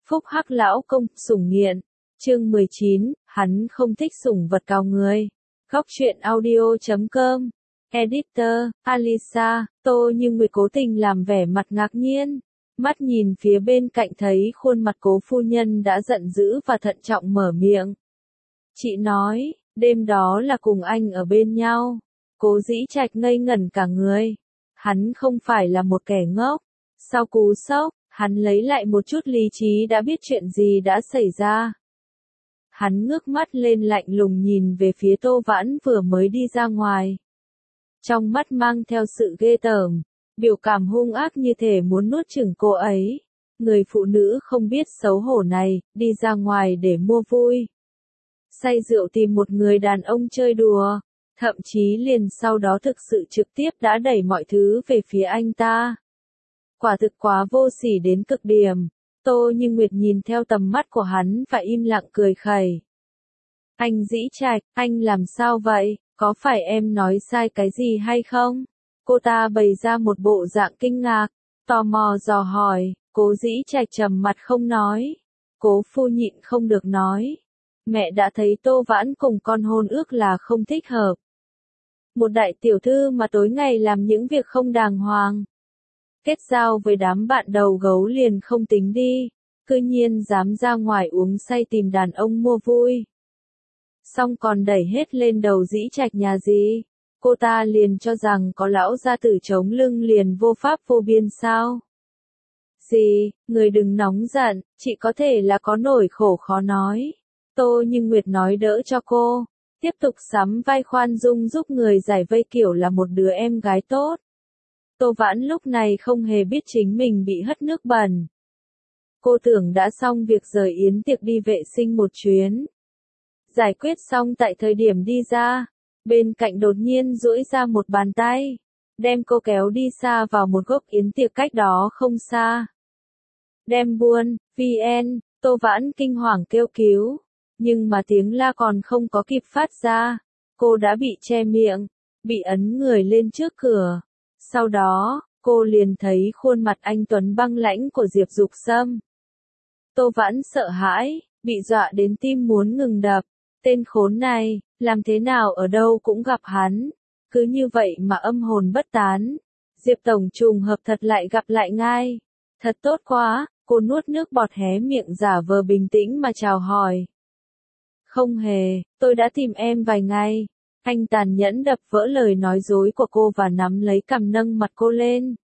Phúc Hắc lão công, sủng nghiện. Chương 19, hắn không thích sủng vật cào người. Góc truyện audio.com. Editor, Alisa. Tô Như Nguyệt cố tình làm vẻ mặt ngạc nhiên. Mắt nhìn phía bên cạnh thấy khuôn mặt Cố phu nhân đã giận dữ và thận trọng mở miệng. Chị nói, đêm đó là cùng anh ở bên nhau. Cố Dĩ Trạch ngây ngẩn cả người. Hắn không phải là một kẻ ngốc. Sau cú sốc, hắn lấy lại một chút lý trí đã biết chuyện gì đã xảy ra. Hắn ngước mắt lên lạnh lùng nhìn về phía Tô Vãn vừa mới đi ra ngoài. Trong mắt mang theo sự ghê tởm, biểu cảm hung ác như thể muốn nuốt chửng cô ấy. Người phụ nữ không biết xấu hổ này, đi ra ngoài để mua vui. Say rượu tìm một người đàn ông chơi đùa, thậm chí liền sau đó thực sự trực tiếp đã đẩy mọi thứ về phía anh ta. Quả thực quá vô sỉ đến cực điểm. Tô Như Nguyệt nhìn theo tầm mắt của hắn và im lặng cười khẩy. Anh Dĩ Trạch, anh làm sao vậy, có phải em nói sai cái gì hay không? Cô ta bày ra một bộ dạng kinh ngạc, tò mò dò hỏi. Cố Dĩ Trạch trầm mặt không nói. Cố phu nhịn không được nói. Mẹ đã thấy Tô Vãn cùng con hôn ước là không thích hợp. Một đại tiểu thư mà tối ngày làm những việc không đàng hoàng. Kết giao với đám bạn đầu gấu liền không tính đi, cư nhiên dám ra ngoài uống say tìm đàn ông mua vui. Xong còn đẩy hết lên đầu Dĩ Trạch nhà gì, cô ta liền cho rằng có lão gia tử chống lưng liền vô pháp vô biên sao. Gì, người đừng nóng giận, chị có thể là có nỗi khổ khó nói. Tô Như Nguyệt nói đỡ cho cô, tiếp tục sắm vai khoan dung giúp người giải vây kiểu là một đứa em gái tốt. Tô Vãn lúc này không hề biết chính mình bị hất nước bẩn. Cô tưởng đã xong việc rời yến tiệc đi vệ sinh một chuyến. Giải quyết xong tại thời điểm đi ra, bên cạnh đột nhiên duỗi ra một bàn tay, đem cô kéo đi xa vào một góc yến tiệc cách đó không xa. Đem buôn, VN, Tô Vãn kinh hoàng kêu cứu, nhưng mà tiếng la còn không có kịp phát ra, cô đã bị che miệng, bị ấn người lên trước cửa. Sau đó, cô liền thấy khuôn mặt anh tuấn băng lãnh của Diệp Dục Sâm. Tô Vãn sợ hãi, bị dọa đến tim muốn ngừng đập. Tên khốn này, làm thế nào ở đâu cũng gặp hắn. Cứ như vậy mà âm hồn bất tán. Diệp tổng trùng hợp thật lại gặp lại ngay. Thật tốt quá, cô nuốt nước bọt hé miệng giả vờ bình tĩnh mà chào hỏi. Không hề, tôi đã tìm em vài ngày. Anh tàn nhẫn đập vỡ lời nói dối của cô và nắm lấy cằm nâng mặt cô lên.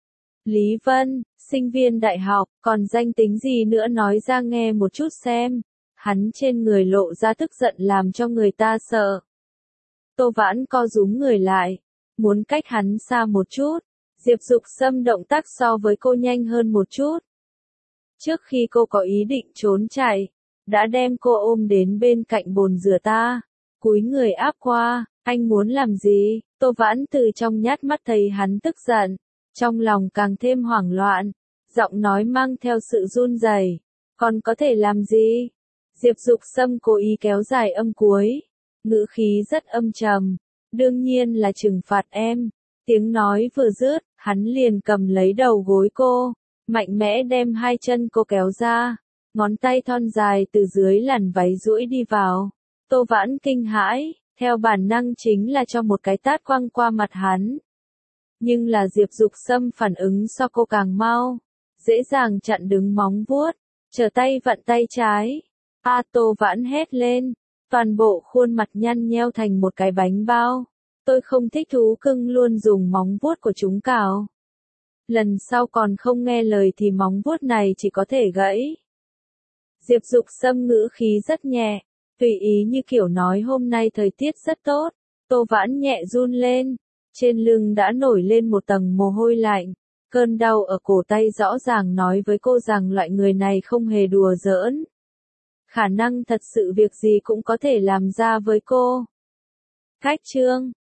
Lý Vân, sinh viên đại học, còn danh tính gì nữa nói ra nghe một chút xem. Hắn trên người lộ ra tức giận làm cho người ta sợ. Tô Vãn co rúm người lại, muốn cách hắn xa một chút. Diệp Dục Sâm động tác so với cô nhanh hơn một chút. Trước khi cô có ý định trốn chạy, đã đem cô ôm đến bên cạnh bồn rửa ta. Cúi người áp qua, anh muốn làm gì? Tô Vãn từ trong nhát mắt thấy hắn tức giận, trong lòng càng thêm hoảng loạn, giọng nói mang theo sự run rẩy. Còn có thể làm gì? Diệp Dục Sâm cố ý kéo dài âm cuối, ngữ khí rất âm trầm. Đương nhiên là trừng phạt em. Tiếng nói vừa dứt, hắn liền cầm lấy đầu gối cô, mạnh mẽ đem hai chân cô kéo ra, ngón tay thon dài từ dưới làn váy duỗi đi vào. Tô Vãn kinh hãi, theo bản năng chính là cho một cái tát quăng qua mặt hắn. Nhưng là Diệp Dục Sâm phản ứng so cô càng mau, dễ dàng chặn đứng móng vuốt, trở tay vặn tay trái. Tô Vãn hét lên, toàn bộ khuôn mặt nhăn nheo thành một cái bánh bao. Tôi không thích thú cưng luôn dùng móng vuốt của chúng cào. Lần sau còn không nghe lời thì móng vuốt này chỉ có thể gãy. Diệp Dục Sâm ngữ khí rất nhẹ, tùy ý như kiểu nói hôm nay thời tiết rất tốt. Tô Vãn nhẹ run lên, trên lưng đã nổi lên một tầng mồ hôi lạnh. Cơn đau ở cổ tay rõ ràng nói với cô rằng loại người này không hề đùa giỡn. Khả năng thật sự việc gì cũng có thể làm ra với cô. Khách trương,